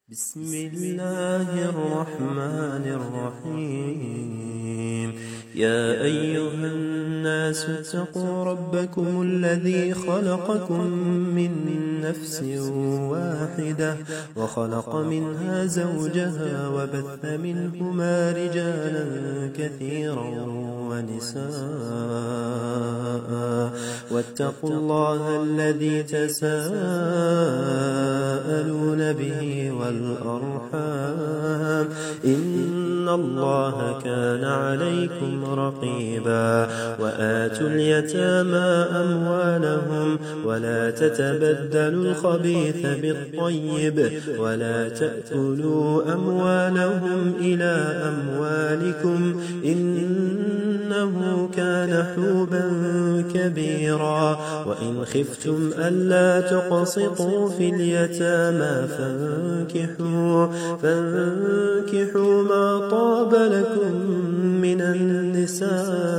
بسم الله الرحمن الرحيم. يا أيها الناس اتقوا ربكم الذي خلقكم من نفس واحدة وخلق منها زوجها وبث منهما رجالا كثيرا ونساء واتقوا الله الذي تساءلون به والأرحام إن الله كان عليكم رقيبا. وآتوا اليتامى أموالهم ولا تتبدلوا الخبيث بالطيب ولا تأكلوا أموالهم إلى أموالكم إنه كان حوبا كبيرا. وإن خفتم ألا تقسطوا في اليتامى فانكحوا ما طاب لكم من النساء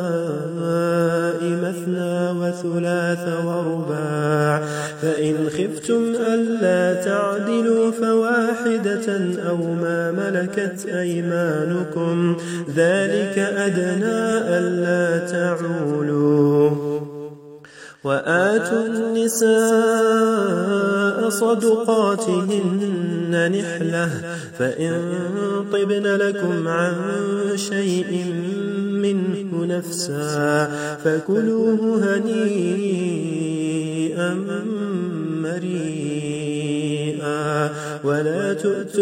مثنى وثلاث ورباع. فإن خفتم ألا تعدلوا فواحدة أو ما ملكت أيمانكم ذلك أدنى ألا تعولوا. وآتوا النساء صدقاتهن نحلة فإن طبن لكم عن شيء منه نفسا فكلوه هنيئا مريئا. ولا تؤتوا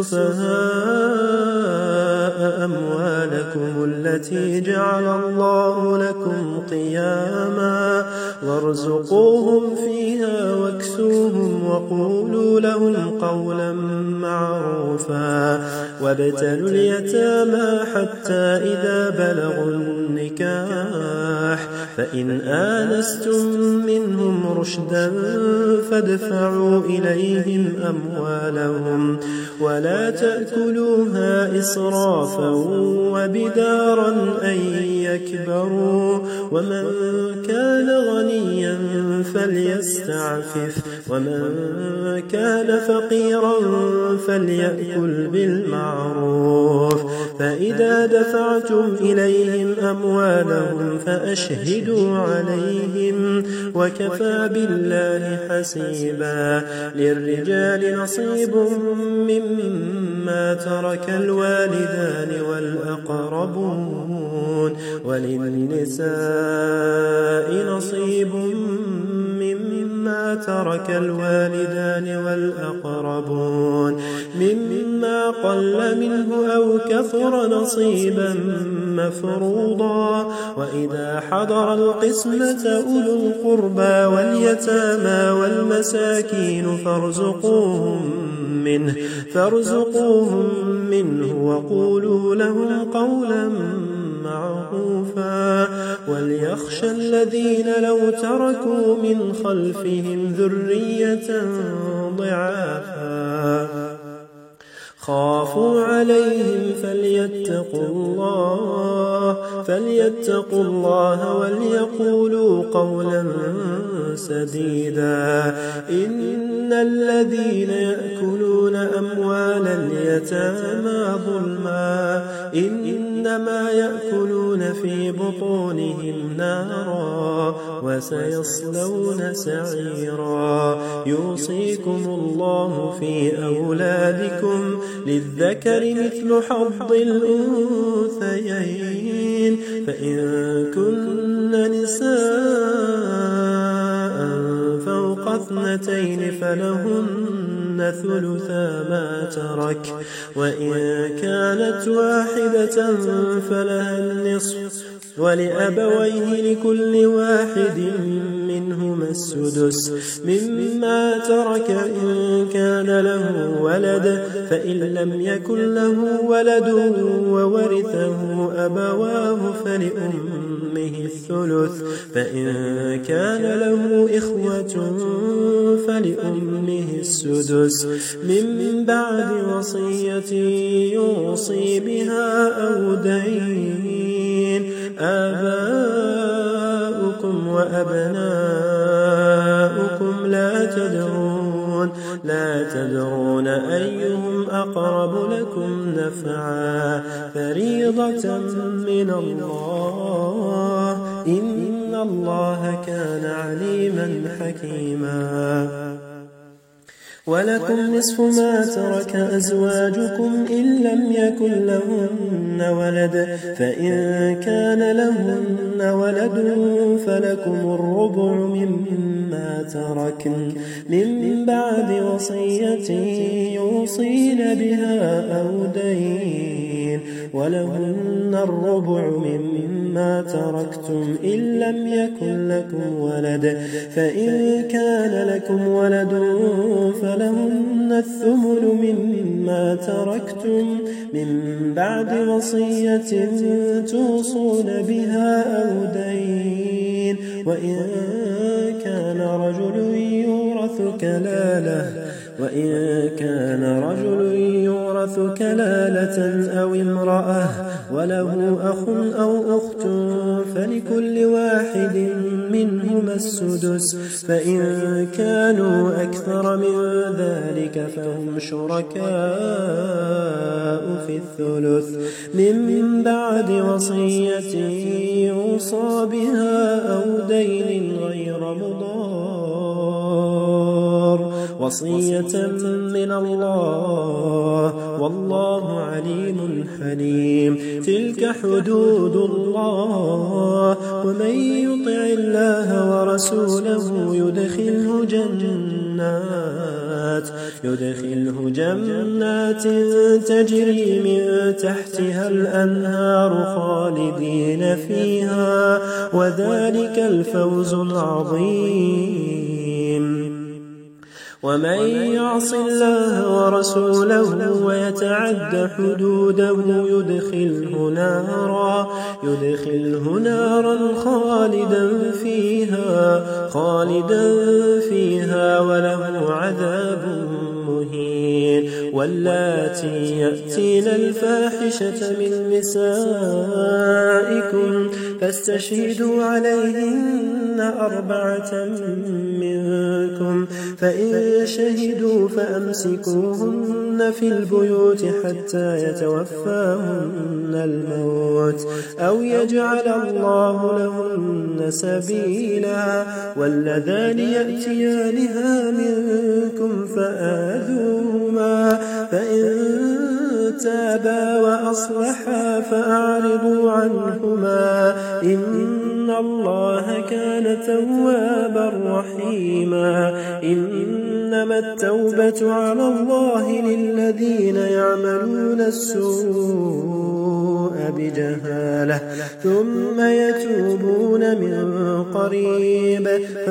السفهاء أموالكم التي جعل الله لكم قياما وارزقوهم فيها واكسوهم وقولوا لهم قولا معروفا. وابتلوا اليتامى حتى إذا بلغوا النكاح فإن آنستم منهم رشدا فادفعوا إليهم أموالهم ولا تأكلوها إسرافا وبدارا أن يكبروا. ومن كان غنيا فليستعفف ومن كان فقيرا فليأكل بالمعروف. فإذا دفعتم إليهم أموالهم فأشهدوا عليهم وكفى بالله حسيبا. للرجال نصيب مما ترك الوالدان والأقربون وللنساء نصيب مما ترك الوالدان والأقربون مما قل منه أو كثر نصيبا مفروضا. وإذا حضر القسمة أولو القربى واليتامى والمساكين فارزقوهم منه وقولوا لهم قولا معروفا. وليخشى الذين لو تركوا من خلفهم ذرية ضعافا خافوا عليهم فليتقوا الله وليقولوا قولا سديدا. إن الذين يأكلون أموال اليتامى ظلما إنما يأكلون في بطونهم نارا وسيصلون سعيرا. يوصيكم الله في أولادكم للذكر مثل حظ الأنثيين فإن كن نساء فوق 2 فلهن ثلثا ما ترك وإن كانت واحدة فلها النصف ولأبويه لكل واحد منهما السدس مما ترك إن كان له ولد فإن لم يكن له ولد وورثه أبواه فلأمه الثلث فإن كان له إخوة فلأمه السدس من بعد وصية يوصي بها أو دين. آباؤكم وأبناؤكم لا تدرون تعلمون لا تدرون أيهم أقرب لكم نفعا فريضة من الله إن الله كان عليما حكيما ولكم نصف ما ترك أزواجكم إن لم يكن لهن ولد فإن كان لهن ولد فلكم الربع مما تركن من بعد وصية يوصين بها أو دين ولهن الربع مما تركتم إن لم يكن لكم ولد فإن كان لكم ولد فلهن الثمن مما تركتم من بعد وصية توصون بها أو دين وإن كان رجل يورث كلالة أو امرأة وله أخ أو أخت فلكل واحد منهما السدس فإن كانوا أكثر من ذلك فهم شركاء في الثلث من بعد وصية يوصى بها أو دين غير مضار وصية من الله والله عليم حليم تلك حدود الله ومن يطع الله ورسوله يدخله جنات تجري من تحتها الأنهار خالدين فيها وذلك الفوز العظيم ومن يعص الله ورسوله ويتعد حدوده يدخله نارا خالدا فيها وله عذاب مهين واللاتي يأتين الفاحشة من نسائكم فاستشهدوا عليهن 4 منكم فإن شهدوا فأمسكوهن في البيوت حتى يتوفاهن الموت أو يجعل الله لهن سبيلا واللذان يأتيانها منكم فآذوهما فإن تابا وأصلحا فأعرضوا عنهما إن الله كان توابا رحيما إنما التوبة على الله للذين يعملون السوء بجهالة ثم يتوبون من قريب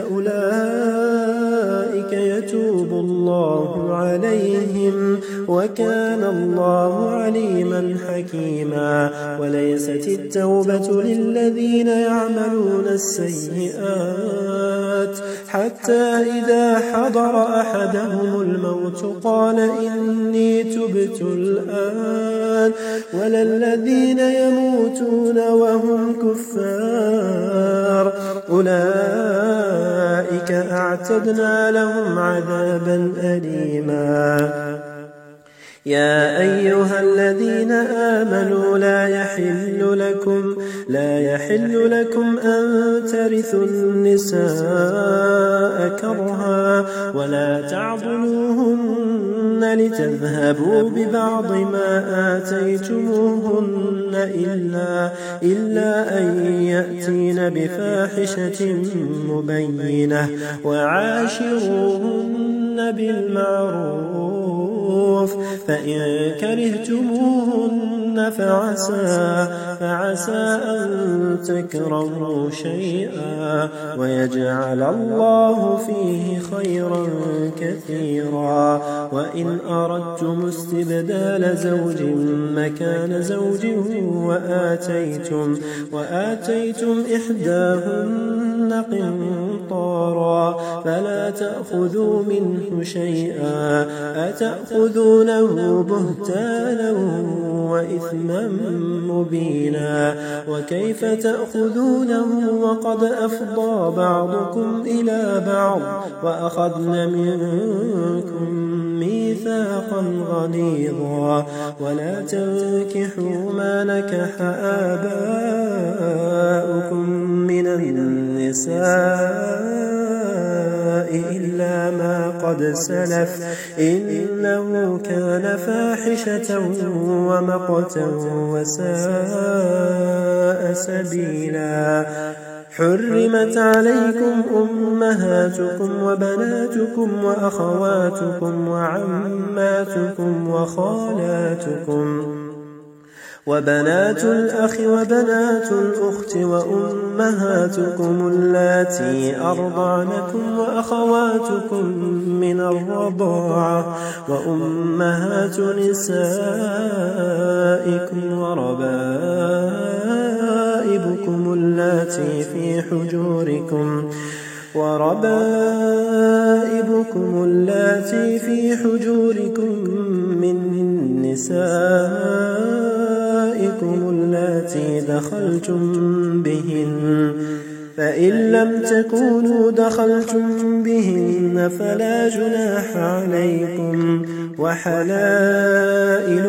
فأولئك يتوب الله عليهم وكان الله عليما حكيما وليست التوبة للذين يعملون السيئات حتى إذا حضر أحدهم الموت قال إني تبت الآن ولا الذين يموتون وهم كفار أولئك أعتدنا لهم عذابا أليما يا أيها الذين آمنوا لا يحل لكم أن ترثوا النساء كرها ولا تعضلوهن لتذهبوا ببعض ما آتيتموهن إلا أن يأتين بفاحشة مبينة وعاشروهن بالمعروف فإن كرهتموهن فعسى أن تكرهوا شيئا ويجعل الله فيه خيرا كثيرا وإن أردتم استبدال زوج مكان زوج وآتيتم إحداهن قنطارا فلا تأخذوا منه شيئا أتأخذونه بهتانا وإثما مبينا وكيف تأخذونه وقد أفضى بعضكم إلى بعض وأخذن منكم ميثاقا غليظا ولا تنكحوا ما نكح آباؤكم من النساء إلا ما قد سلف إنه كان فاحشة ومقتا وساء سبيلا حرمت عليكم أمهاتكم وبناتكم وأخواتكم وعماتكم وخالاتكم وبنات الأخ وبنات الأخت وأمهاتكم اللاتي أرضعنكم وأخواتكم من الرضاعة وأمهات نسائكم وربائبكم اللاتي في حجوركم من نسائكم اللاتي دخلتم بهن فإن لم تكونوا دخلتم بهن فلا جناح عليكم وحلائل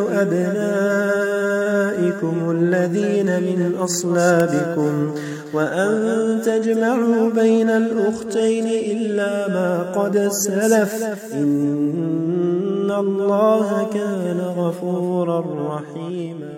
أبنائكم الذين من أصلابكم وأن تجمعوا بين الأختين إلا ما قد سلف إن الله كان غفورا رحيما.